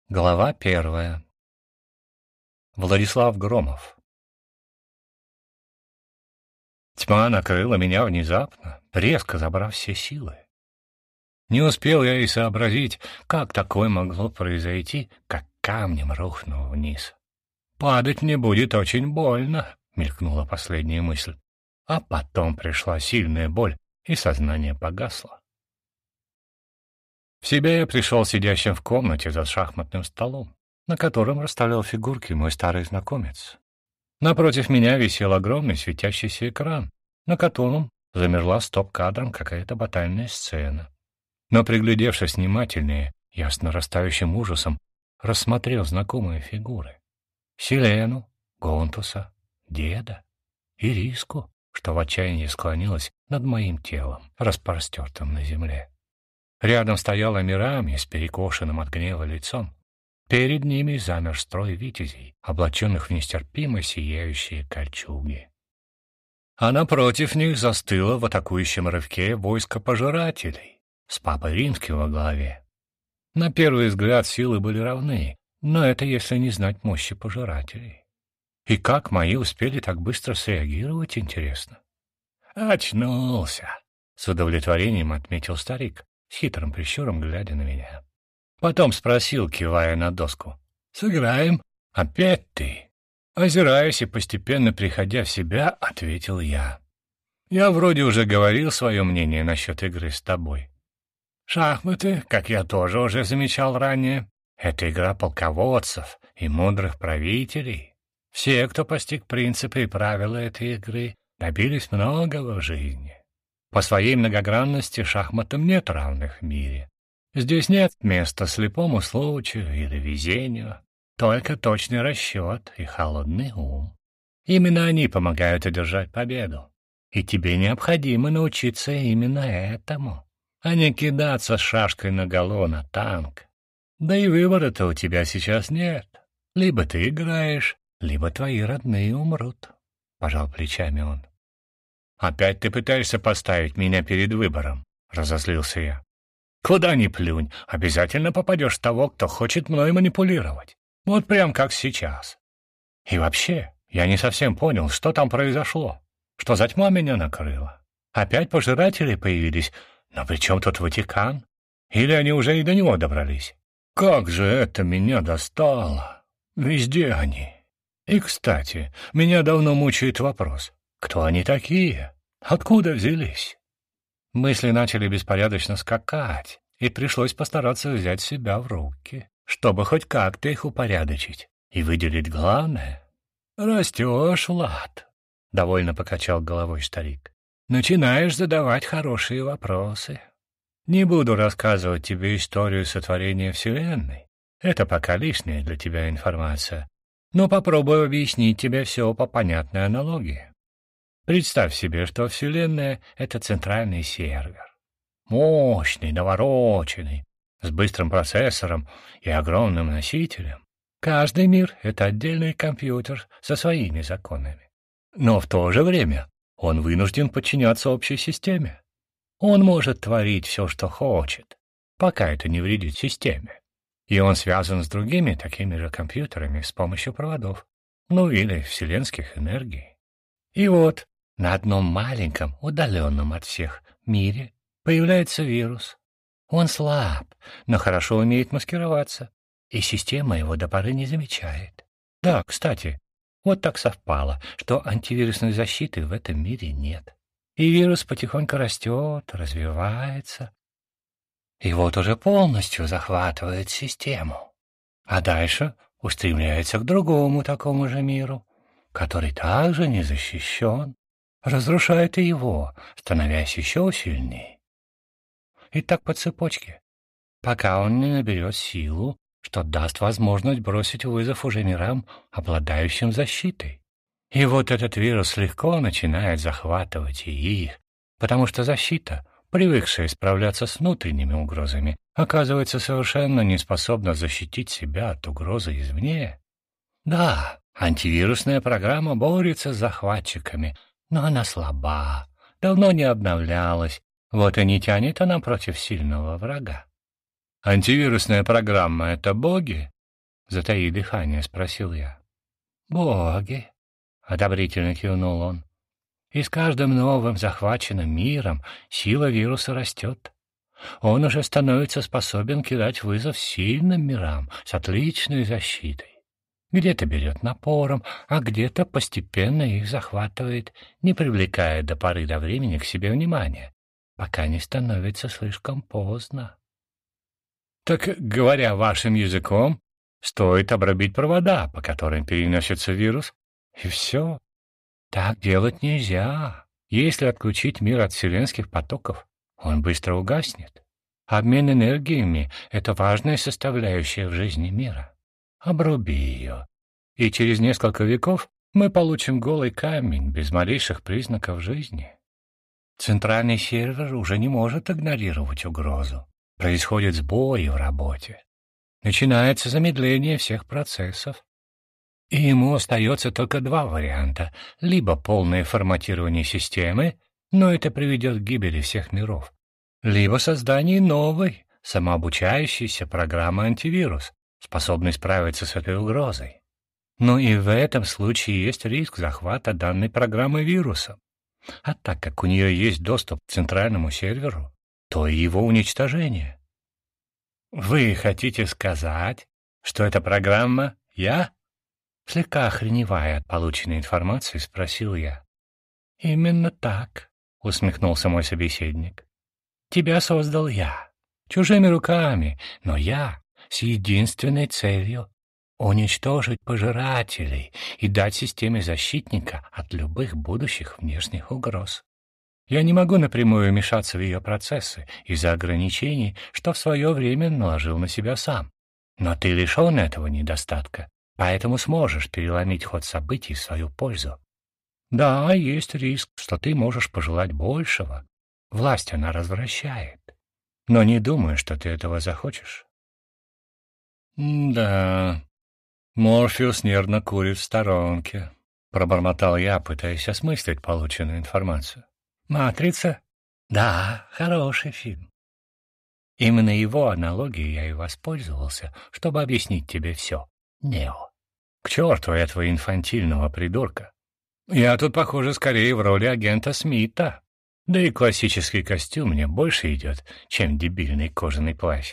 Глава 1. Владислав Громов. Тьма накрыла меня внезапно, резко забрав все силы. Не успел я и сообразить, как такое могло произойти, как камнем рухнул вниз. «Падать мне будет очень больно», — мелькнула последняя мысль. А потом пришла сильная боль, и сознание погасло. В себя я пришел сидящим в комнате за шахматным столом, на котором расставлял фигурки мой старый знакомец. Напротив меня висел огромный светящийся экран, на котором замерла стоп-кадром какая-то батальная сцена. Но, приглядевшись внимательнее, я с нарастающим ужасом рассмотрел знакомые фигуры. Селену, Гонтуса, деда и Риску, что в отчаянии склонилась над моим телом, распростертым на земле. Рядом стояла Мирами с перекошенным от гнева лицом. Перед ними замер строй витязей, облаченных в нестерпимо сияющие кольчуги. А напротив них застыло в атакующем рывке войско пожирателей с папой римским во главе. На первый взгляд силы были равны, но это если не знать мощи пожирателей. И как мои успели так быстро среагировать, интересно? «Очнулся!» — с удовлетворением отметил старик, с хитрым прищуром глядя на меня. Потом спросил, кивая на доску: «Сыграем?» «Опять ты?» Озираясь и постепенно приходя в себя, ответил я. «Я вроде уже говорил свое мнение насчет игры с тобой. Шахматы, как я тоже уже замечал ранее, это игра полководцев и мудрых правителей. Все, кто постиг принципы и правила этой игры, добились многого в жизни. По своей многогранности шахматам нет равных в мире. Здесь нет места слепому случаю или везению, только точный расчет и холодный ум. Именно они помогают одержать победу. И тебе необходимо научиться именно этому, а не кидаться с шашкой наголо на танк. Да и выбора-то у тебя сейчас нет. Либо ты играешь, либо твои родные умрут», — пожал плечами он. «Опять ты пытаешься поставить меня перед выбором», — разозлился я. «Куда ни плюнь, обязательно попадешь в того, кто хочет мной манипулировать. Вот прям как сейчас. И вообще, я не совсем понял, что там произошло. Что за тьма меня накрыла? Опять пожиратели появились? Но при чем тут Ватикан? Или они уже и до него добрались? Как же это меня достало! Везде они. И, кстати, меня давно мучает вопрос. Кто они такие? Откуда взялись?» Мысли начали беспорядочно скакать, и пришлось постараться взять себя в руки, чтобы хоть как-то их упорядочить и выделить главное. «Растешь, Влад», — довольно покачал головой старик. «Начинаешь задавать хорошие вопросы. Не буду рассказывать тебе историю сотворения Вселенной. Это пока лишняя для тебя информация. Но попробую объяснить тебе все по понятной аналогии. Представь себе, что Вселенная — это центральный сервер. Мощный, навороченный, с быстрым процессором и огромным носителем. Каждый мир — это отдельный компьютер со своими законами. Но в то же время он вынужден подчиняться общей системе. Он может творить все, что хочет, пока это не вредит системе. И он связан с другими такими же компьютерами с помощью проводов, ну или вселенских энергий. И вот на одном маленьком, удаленном от всех мире появляется вирус. Он слаб, но хорошо умеет маскироваться, и система его до поры не замечает. Да, кстати, вот так совпало, что антивирусной защиты в этом мире нет. И вирус потихоньку растет, развивается, и вот уже полностью захватывает систему. А дальше устремляется к другому такому же миру, который также не защищен, разрушает и его, становясь еще сильнее. И так по цепочке, пока он не наберет силу, что даст возможность бросить вызов уже мирам, обладающим защитой. И вот этот вирус легко начинает захватывать и их, потому что защита, привыкшая справляться с внутренними угрозами, оказывается совершенно не способна защитить себя от угрозы извне. Да, антивирусная программа борется с захватчиками, но она слаба, давно не обновлялась, вот и не тянет она против сильного врага. «Антивирусная программа — это боги?» затаив дыхание, спросил я. «Боги!» — одобрительно кивнул он. «И с каждым новым захваченным миром сила вируса растет. Он уже становится способен кидать вызов сильным мирам с отличной защитой. Где-то берет напором, а где-то постепенно их захватывает, не привлекая до поры до времени к себе внимания, пока не становится слишком поздно. Так, говоря вашим языком, стоит обрубить провода, по которым переносится вирус, и все. Так делать нельзя. Если отключить мир от вселенских потоков, он быстро угаснет. Обмен энергиями — это важная составляющая в жизни мира. Обруби ее, и через несколько веков мы получим голый камень без малейших признаков жизни. Центральный сервер уже не может игнорировать угрозу. Происходят сбои в работе. Начинается замедление всех процессов. И ему остается только два варианта. Либо полное форматирование системы, но это приведет к гибели всех миров, либо создание новой, самообучающейся программы антивирус, способный справиться с этой угрозой. Но и в этом случае есть риск захвата данной программы вирусом. А так как у нее есть доступ к центральному серверу, то и его уничтожение. Вы хотите сказать, что эта программа я? Слегка охреневая от полученной информации, спросил я. Именно так, усмехнулся мой собеседник. Тебя создал я, чужими руками, но я с единственной целью — уничтожить пожирателей и дать системе защитника от любых будущих внешних угроз. Я не могу напрямую вмешаться в ее процессы из-за ограничений, что в свое время наложил на себя сам. Но ты лишен этого недостатка, поэтому сможешь переломить ход событий в свою пользу. Да, есть риск, что ты можешь пожелать большего. Власть она развращает. Но не думаю, что ты этого захочешь. «Да, Морфеус нервно курит в сторонке», — пробормотал я, пытаясь осмыслить полученную информацию. «Матрица? Да, хороший фильм. Именно его аналогией я и воспользовался, чтобы объяснить тебе все. Нео. К черту этого инфантильного придурка. Я тут, похоже, скорее в роли агента Смита. Да и классический костюм мне больше идет, чем дебильный кожаный плащ.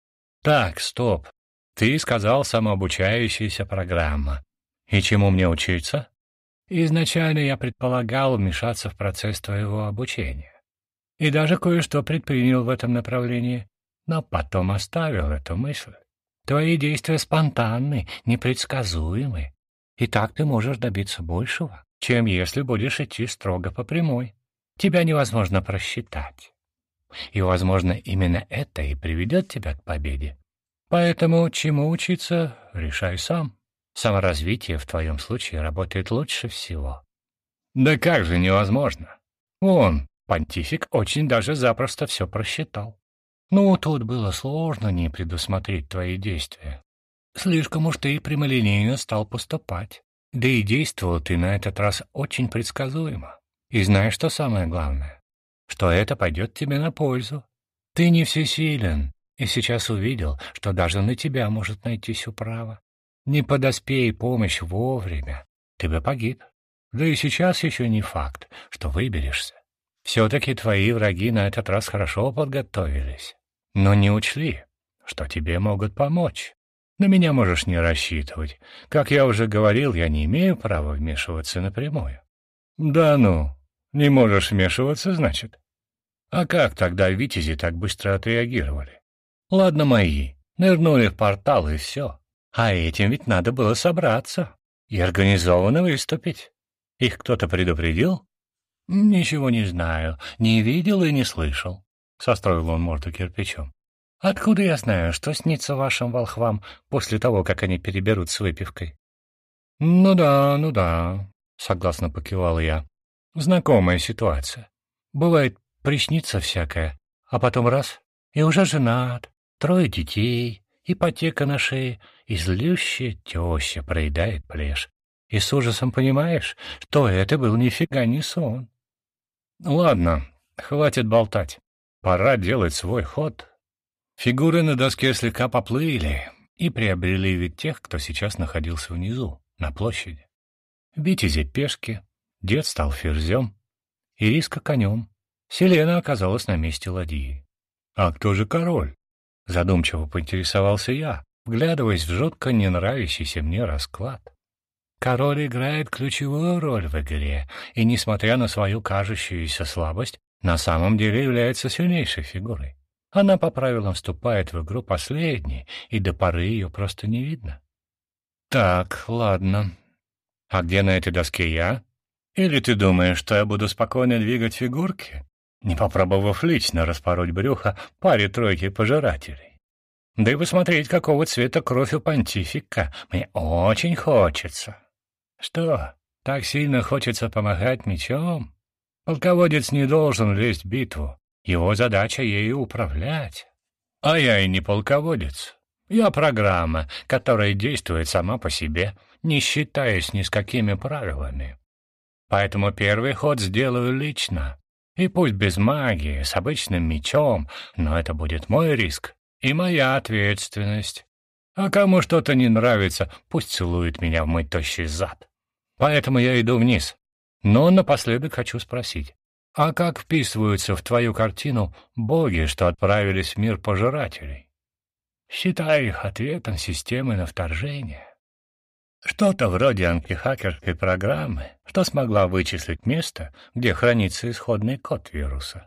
Так, стоп. Ты сказал самообучающаяся программа. И чему мне учиться? Изначально я предполагал вмешаться в процесс твоего обучения. И даже кое-что предпринял в этом направлении, но потом оставил эту мысль. Твои действия спонтанны, непредсказуемы, и так ты можешь добиться большего, чем если будешь идти строго по прямой. Тебя невозможно просчитать. И, возможно, именно это и приведет тебя к победе. Поэтому чему учиться, решай сам. Саморазвитие в твоем случае работает лучше всего. Да как же невозможно? Вон, понтифик очень даже запросто все просчитал. Ну, тут было сложно не предусмотреть твои действия. Слишком уж ты прямолинейно стал поступать. Да и действовал ты на этот раз очень предсказуемо. И знаешь, что самое главное? Что это пойдет тебе на пользу. Ты не всесилен, и сейчас увидел, что даже на тебя может найтись управа. Не подоспей помощь вовремя, ты бы погиб. Да и сейчас еще не факт, что выберешься. Все-таки твои враги на этот раз хорошо подготовились, но не учли, что тебе могут помочь. На меня можешь не рассчитывать. Как я уже говорил, я не имею права вмешиваться напрямую. Да ну, не можешь вмешиваться, значит? А как тогда витязи так быстро отреагировали? Ладно, мои, нырнули в портал и все. А этим ведь надо было собраться и организованно выступить. Их кто-то предупредил? Ничего не знаю, не видел и не слышал. Состроил он морду кирпичом. Откуда я знаю, что снится вашим волхвам после того, как они переберут с выпивкой? Ну да, согласно покивал я. Знакомая ситуация. Бывает, приснится всякое, а потом раз — и уже женат, 3 детей, ипотека на шее, и злющая теща проедает плешь. И с ужасом понимаешь, что это был нифига не сон. Ладно, хватит болтать. Пора делать свой ход. Фигуры на доске слегка поплыли, и приобрели вид тех, кто сейчас находился внизу, на площади. Витязи пешки, дед стал ферзем, Ириска конем, Селена оказалась на месте ладьи. «А кто же король?» — задумчиво поинтересовался я, вглядываясь в жутко не нравящийся мне расклад. Король играет ключевую роль в игре, и, несмотря на свою кажущуюся слабость, на самом деле является сильнейшей фигурой. Она по правилам вступает в игру последней, и до поры ее просто не видно. Так, ладно. А где на этой доске я? Или ты думаешь, что я буду спокойно двигать фигурки, не попробовав лично распороть брюхо паре-тройки пожирателей? Да и посмотреть, какого цвета кровь у понтифика, мне очень хочется. Что, так сильно хочется помахать мечом? Полководец не должен лезть в битву. Его задача ею управлять. А я и не полководец. Я программа, которая действует сама по себе, не считаясь ни с какими правилами. Поэтому первый ход сделаю лично. И пусть без магии, с обычным мечом, но это будет мой риск и моя ответственность. А кому что-то не нравится, пусть целует меня в мой тощий зад. Поэтому я иду вниз. Но напоследок хочу спросить, а как вписываются в твою картину боги, что отправились в мир пожирателей? Считай их ответом системы на вторжение. Что-то вроде антихакерской программы, что смогла вычислить место, где хранится исходный код вируса.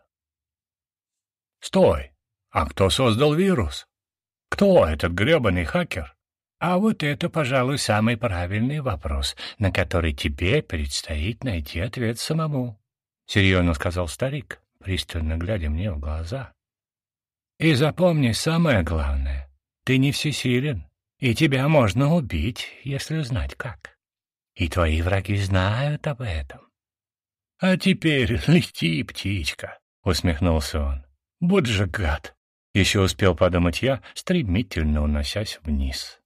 Стой! А кто создал вирус? Кто этот гребаный хакер? А вот это, пожалуй, самый правильный вопрос, на который тебе предстоит найти ответ самому. — серьезно сказал старик, пристально глядя мне в глаза. «И запомни самое главное. Ты не всесилен, и тебя можно убить, если знать как. И твои враги знают об этом». «А теперь лети, птичка», — усмехнулся он. «Вот же гад!» — еще успел подумать я, стремительно уносясь вниз.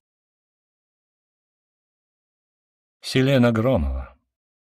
Селена Громова.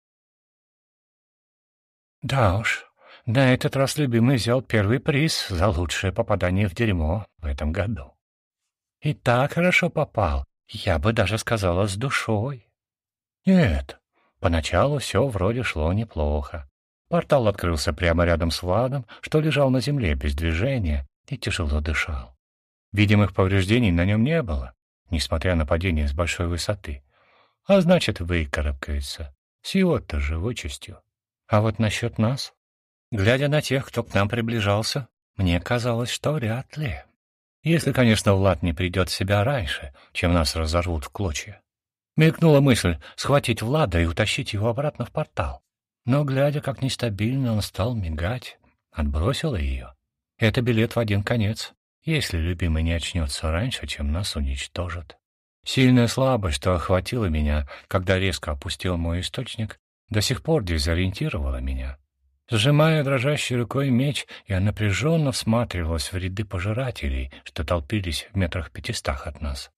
Да уж, на этот раз любимый взял первый приз за лучшее попадание в дерьмо в этом году. И так хорошо попал, я бы даже сказала, с душой. Нет, поначалу все вроде шло неплохо. Портал открылся прямо рядом с Владом, что лежал на земле без движения и тяжело дышал. Видимых повреждений на нем не было, несмотря на падение с большой высоты. А значит, выкарабкается, с его-то живучестью. А вот насчет нас, глядя на тех, кто к нам приближался, мне казалось, что вряд ли. Если, конечно, Влад не придет в себя раньше, чем нас разорвут в клочья. Мелькнула мысль схватить Влада и утащить его обратно в портал. Но, глядя, как нестабильно он стал мигать, отбросила ее. Это билет в один конец, если любимый не очнется раньше, чем нас уничтожат. Сильная слабость, что охватила меня, когда резко опустил мой источник, до сих пор дезориентировала меня. Сжимая дрожащей рукой меч, я напряженно всматривалась в ряды пожирателей, что толпились в 500 от нас.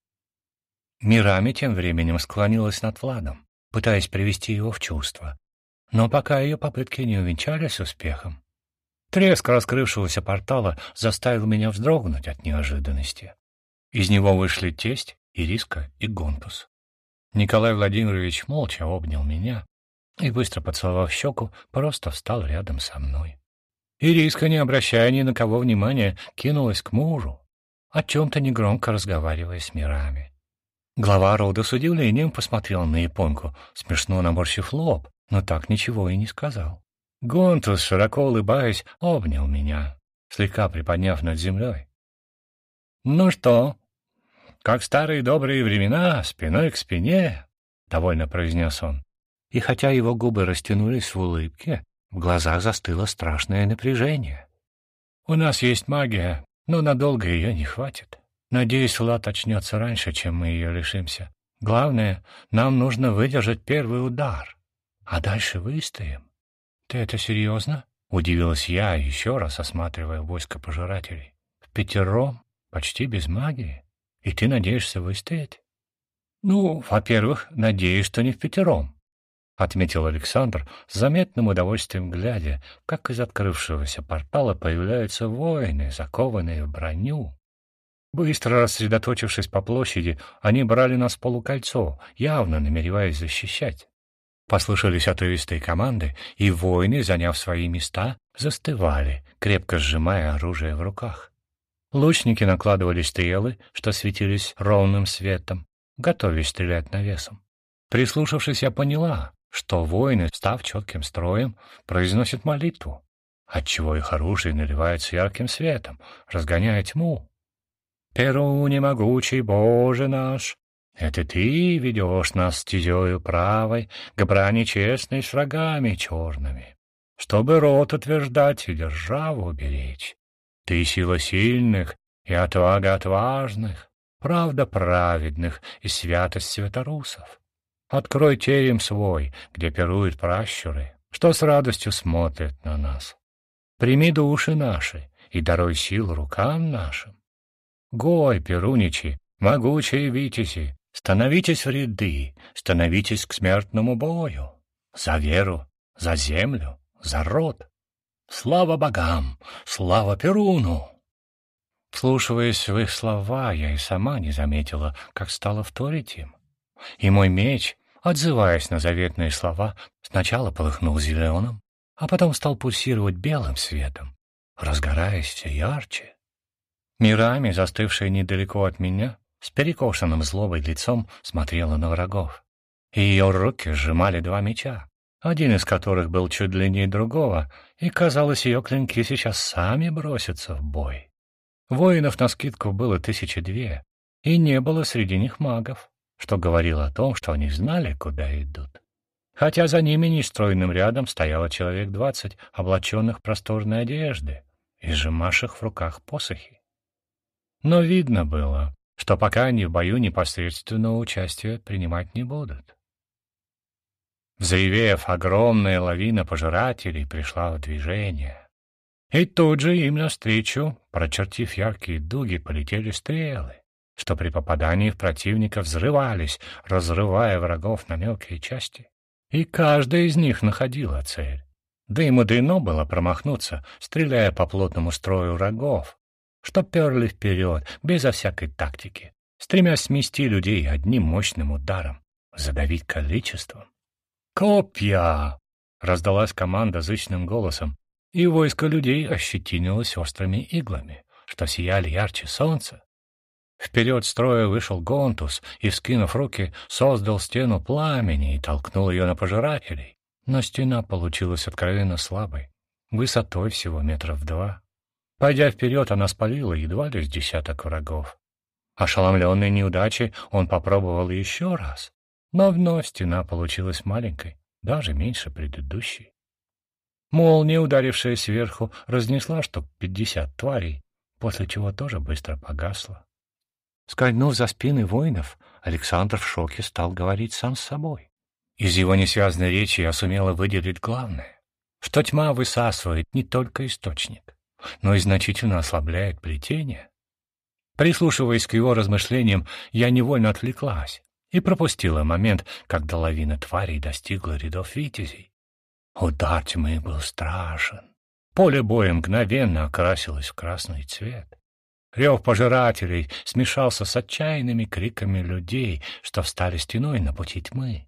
Мирами тем временем склонилась над Владом, пытаясь привести его в чувство. Но пока ее попытки не увенчались успехом. Треск раскрывшегося портала заставил меня вздрогнуть от неожиданности. Из него вышли тесть, Ириска и Гонтус. Николай Владимирович молча обнял меня и, быстро поцеловав щеку, просто встал рядом со мной. Ириска, не обращая ни на кого внимания, кинулась к мужу, о чем-то негромко разговаривая с Мирами. Глава рода с удивлением посмотрел на японку, смешно наморщив лоб, но так ничего и не сказал. Гонтус, широко улыбаясь, обнял меня, слегка приподняв над землей. «Ну что, как в старые добрые времена, спиной к спине», — довольно произнес он. И хотя его губы растянулись в улыбке, в глазах застыло страшное напряжение. «У нас есть магия, но надолго ее не хватит. Надеюсь, Влад очнется раньше, чем мы ее лишимся. Главное, нам нужно выдержать первый удар, а дальше выстоим». «Ты это серьезно?» — удивилась я, еще раз осматривая войско пожирателей. «Впятером, почти без магии, и ты надеешься выстоять?» «Ну, во-первых, надеюсь, что не впятером», — отметил Александр с заметным удовольствием, глядя, как из открывшегося портала появляются воины, закованные в броню. Быстро рассредоточившись по площади, они брали нас в полукольцо, явно намереваясь защищать. Послышались отрывистые команды, и воины, заняв свои места, застывали, крепко сжимая оружие в руках. Лучники накладывали стрелы, что светились ровным светом, готовясь стрелять навесом. Прислушавшись, я поняла, что воины, став четким строем, произносят молитву, отчего их оружие наливается ярким светом, разгоняя тьму. «Перуне могучий Боже наш, это Ты ведешь нас стезею правой к брани честной с врагами черными, чтобы род утверждать и державу беречь. Ты сила сильных и отвага отважных, правда праведных и святость святорусов. Открой терем свой, где пируют пращуры, что с радостью смотрят на нас. Прими души наши и даруй силу рукам нашим. Гой, перуничи, могучие витязи, становитесь в ряды, становитесь к смертному бою. За веру, за землю, за род. Слава богам, слава Перуну!» Вслушиваясь в их слова, я и сама не заметила, как стала вторить им. И мой меч, отзываясь на заветные слова, сначала полыхнул зеленым, а потом стал пульсировать белым светом, разгораясь все ярче. Мирами, застывшая недалеко от меня, с перекошенным злобой лицом смотрела на врагов. И ее руки сжимали два меча, один из которых был чуть длиннее другого, и, казалось, ее клинки сейчас сами бросятся в бой. Воинов навскидку было 1002, и не было среди них магов, что говорило о том, что они знали, куда идут. Хотя за ними нестройным рядом стояло человек 20, облаченных в просторной одежды и сжимавших в руках посохи. Но видно было, что пока они в бою непосредственного участия принимать не будут. Взревев, огромная лавина пожирателей пришла в движение. И тут же им навстречу, прочертив яркие дуги, полетели стрелы, что при попадании в противника взрывались, разрывая врагов на мелкие части. И каждая из них находила цель. Да и мудрено было промахнуться, стреляя по плотному строю врагов, что перли вперед, безо всякой тактики, стремясь смести людей одним мощным ударом, задавить количеством. «Копья!» — раздалась команда зычным голосом, и войско людей ощетинилось острыми иглами, что сияли ярче солнца. Вперед строя вышел Гонтус и, вскинув руки, создал стену пламени и толкнул ее на пожирателей. Но стена получилась откровенно слабой, высотой всего 2 метра. Пойдя вперед, она спалила едва ли с десяток врагов. Ошеломленный неудачей, он попробовал еще раз, но вновь стена получилась маленькой, даже меньше предыдущей. Молния, ударившая сверху, разнесла штук 50 тварей, после чего тоже быстро погасла. Скользнув за спины воинов, Александр в шоке стал говорить сам с собой. Из его несвязной речи я сумела выделить главное, что тьма высасывает не только источник, но и значительно ослабляет плетение. Прислушиваясь к его размышлениям, я невольно отвлеклась и пропустила момент, когда лавина тварей достигла рядов витязей. Удар тьмы был страшен. Поле боя мгновенно окрасилось в красный цвет. Рев пожирателей смешался с отчаянными криками людей, что встали стеной на пути тьмы.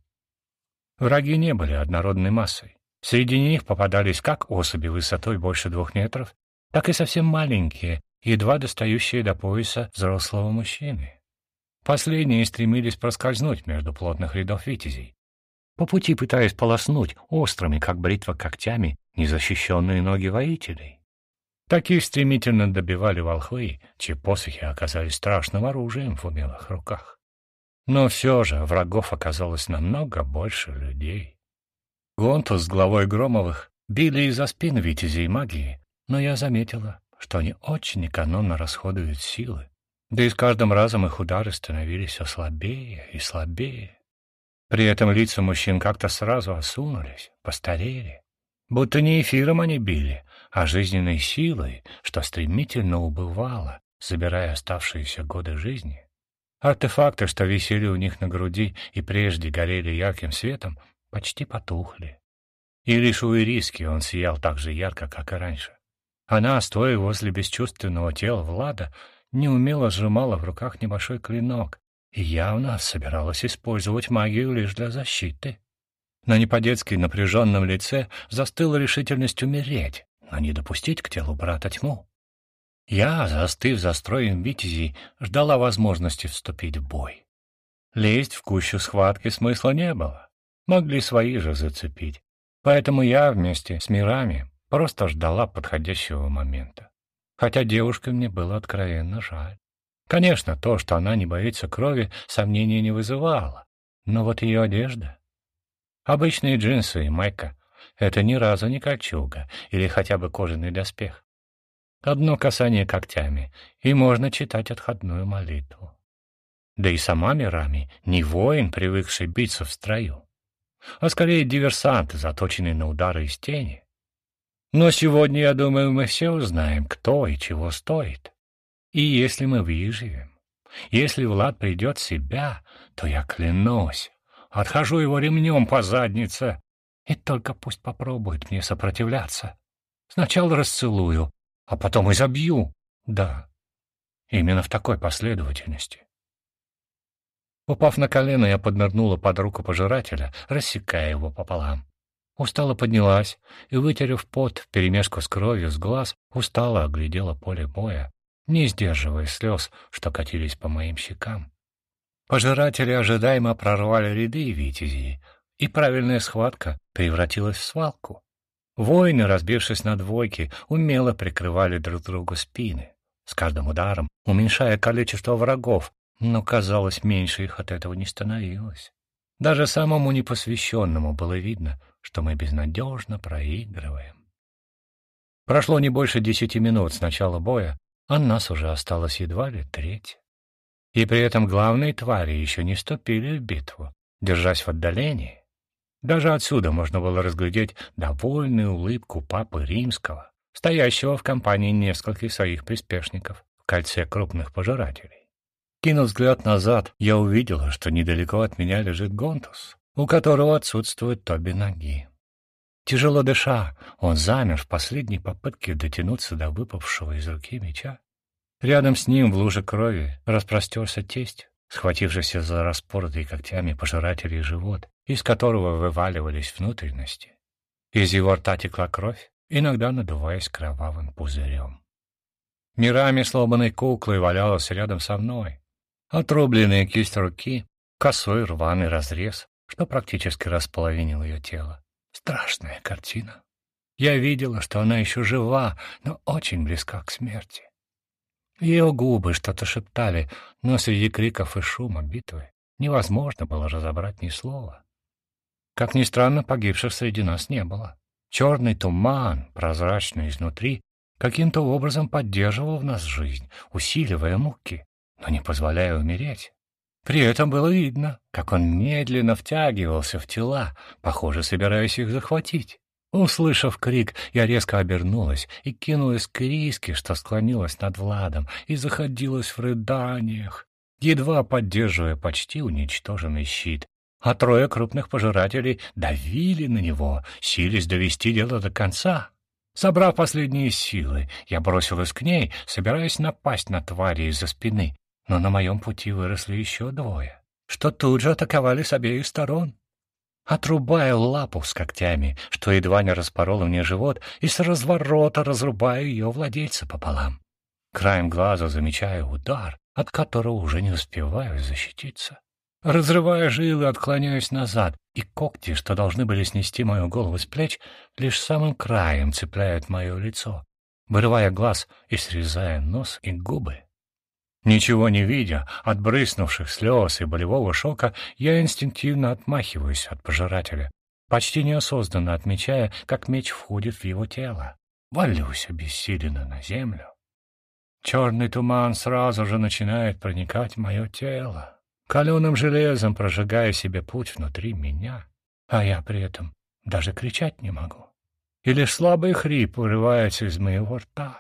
Враги не были однородной массой. Среди них попадались как особи высотой больше 2 метров, так и совсем маленькие, едва достающие до пояса взрослого мужчины. Последние стремились проскользнуть между плотных рядов витязей, по пути пытаясь полоснуть острыми, как бритва, когтями незащищенные ноги воителей. Таких стремительно добивали волхвы, чьи посохи оказались страшным оружием в умелых руках. Но все же врагов оказалось намного больше людей. Гонтус с главой Громовых били из-за спин витязей магии, но я заметила, что они очень экономно расходуют силы, да и с каждым разом их удары становились все слабее и слабее. При этом лица мужчин как-то сразу осунулись, постарели, будто не эфиром они били, а жизненной силой, что стремительно убывало, забирая оставшиеся годы жизни. Артефакты, что висели у них на груди и прежде горели ярким светом, почти потухли. И лишь у Ириски он сиял так же ярко, как и раньше. Она, стоя возле бесчувственного тела Влада, неумело сжимала в руках небольшой клинок и явно собиралась использовать магию лишь для защиты. На не по-детски напряженном лице застыла решительность умереть, но не допустить к телу брата тьму. Я, застыв за строем витязей, ждала возможности вступить в бой. Лезть в кущу схватки смысла не было. Могли свои же зацепить. Поэтому я вместе с мирами просто ждала подходящего момента. Хотя девушке мне было откровенно жаль. Конечно, то, что она не боится крови, сомнений не вызывало. Но вот ее одежда... Обычные джинсы и майка — это ни разу не кольчуга или хотя бы кожаный доспех. Одно касание когтями, и можно читать отходную молитву. Да и сама Мирами не воин, привыкший биться в строю, а скорее диверсант, заточенный на удары из тени. Но сегодня, я думаю, мы все узнаем, кто и чего стоит. И если мы выживем, если Влад придет в себя, то я клянусь, отхожу его ремнем по заднице, и только пусть попробует мне сопротивляться. Сначала расцелую, а потом и забью. Да, именно в такой последовательности. Упав на колено, я поднырнула под руку пожирателя, рассекая его пополам. Устало поднялась и, вытерев пот вперемешку с кровью с глаз, устало оглядела поле боя, не сдерживая слез, что катились по моим щекам. Пожиратели ожидаемо прорвали ряды витязей, и правильная схватка превратилась в свалку. Воины, разбившись на двойки, умело прикрывали друг другу спины, с каждым ударом уменьшая количество врагов, но, казалось, меньше их от этого не становилось. Даже самому непосвященному было видно, что мы безнадежно проигрываем. Прошло не больше 10 минут с начала боя, а нас уже осталось едва ли треть. И при этом главные твари еще не вступили в битву, держась в отдалении. Даже отсюда можно было разглядеть довольную улыбку папы Римского, стоящего в компании нескольких своих приспешников в кольце крупных пожирателей. Кинув взгляд назад, я увидела, что недалеко от меня лежит Гонтус, у которого отсутствуют обе ноги. Тяжело дыша, он замер в последней попытке дотянуться до выпавшего из руки меча. Рядом с ним в луже крови распростерся тесть, схватившийся за распоротый когтями пожирателей живот, из которого вываливались внутренности. Из его рта текла кровь, иногда надуваясь кровавым пузырем. Мирами сломанной куклой валялась рядом со мной. Отрубленная кисть руки, косой рваный разрез, что практически располовинил ее тело. Страшная картина. Я видела, что она еще жива, но очень близка к смерти. Ее губы что-то шептали, но среди криков и шума битвы невозможно было разобрать ни слова. Как ни странно, погибших среди нас не было. Черный туман, прозрачный изнутри, каким-то образом поддерживал в нас жизнь, усиливая муки, но не позволяя умереть. При этом было видно, как он медленно втягивался в тела, похоже, собираясь их захватить. Услышав крик, я резко обернулась и кинулась к Риске, что склонилась над Владом, и заходилась в рыданиях, едва поддерживая почти уничтоженный щит. А трое крупных пожирателей давили на него, силясь довести дело до конца. Собрав последние силы, я бросилась к ней, собираясь напасть на твари из-за спины, но на моем пути выросли еще двое, что тут же атаковали с обеих сторон. Отрубаю лапу с когтями, что едва не распорола мне живот, и с разворота разрубаю ее владельца пополам. Краем глаза замечаю удар, от которого уже не успеваю защититься. Разрывая жилы, отклоняюсь назад, и когти, что должны были снести мою голову с плеч, лишь самым краем цепляют мое лицо, вырывая глаз и срезая нос и губы. Ничего не видя, от брызнувших слез и болевого шока, я инстинктивно отмахиваюсь от пожирателя, почти неосознанно отмечая, как меч входит в его тело. Валюсь обессиленно на землю. Черный туман сразу же начинает проникать в мое тело, каленым железом прожигая себе путь внутри меня, а я при этом даже кричать не могу. И лишь слабый хрип вырывается из моего рта.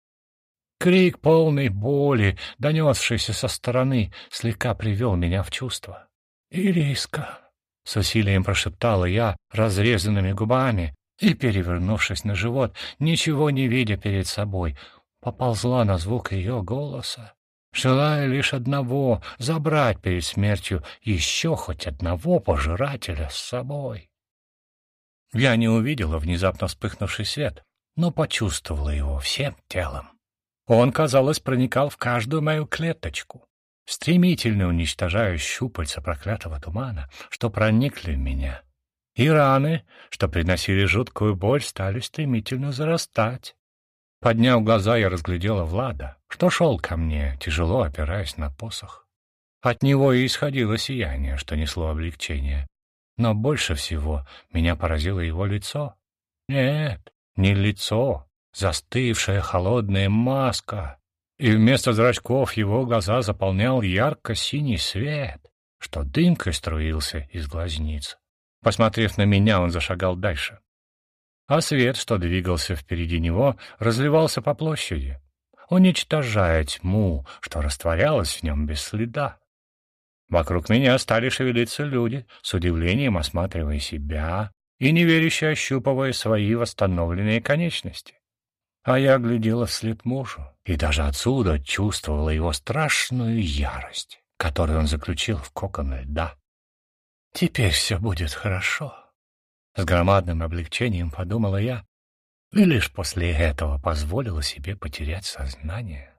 Крик полной боли, донесшийся со стороны, слегка привел меня в чувство. «Ириска!» — с усилием прошептала я разрезанными губами и, перевернувшись на живот, ничего не видя перед собой, поползла на звук ее голоса, желая лишь одного — забрать перед смертью еще хоть одного пожирателя с собой. Я не увидела внезапно вспыхнувший свет, но почувствовала его всем телом. Он, казалось, проникал в каждую мою клеточку, стремительно уничтожая щупальца проклятого тумана, что проникли в меня. И раны, что приносили жуткую боль, стали стремительно зарастать. Подняв глаза, я разглядела Влада, что шел ко мне, тяжело опираясь на посох. От него и исходило сияние, что несло облегчение. Но больше всего меня поразило его лицо. Нет, не лицо, застывшая холодная маска. И вместо зрачков его глаза заполнял ярко-синий свет, что дымкой струился из глазниц. Посмотрев на меня, он зашагал дальше. А свет, что двигался впереди него, разливался по площади, уничтожая тьму, что растворялась в нем без следа. Вокруг меня стали шевелиться люди, с удивлением осматривая себя и неверяще ощупывая свои восстановленные конечности. А я глядела вслед мужу, и даже отсюда чувствовала его страшную ярость, которую он заключил в кокон льда. «Теперь все будет хорошо», — с громадным облегчением подумала я, и лишь после этого позволила себе потерять сознание.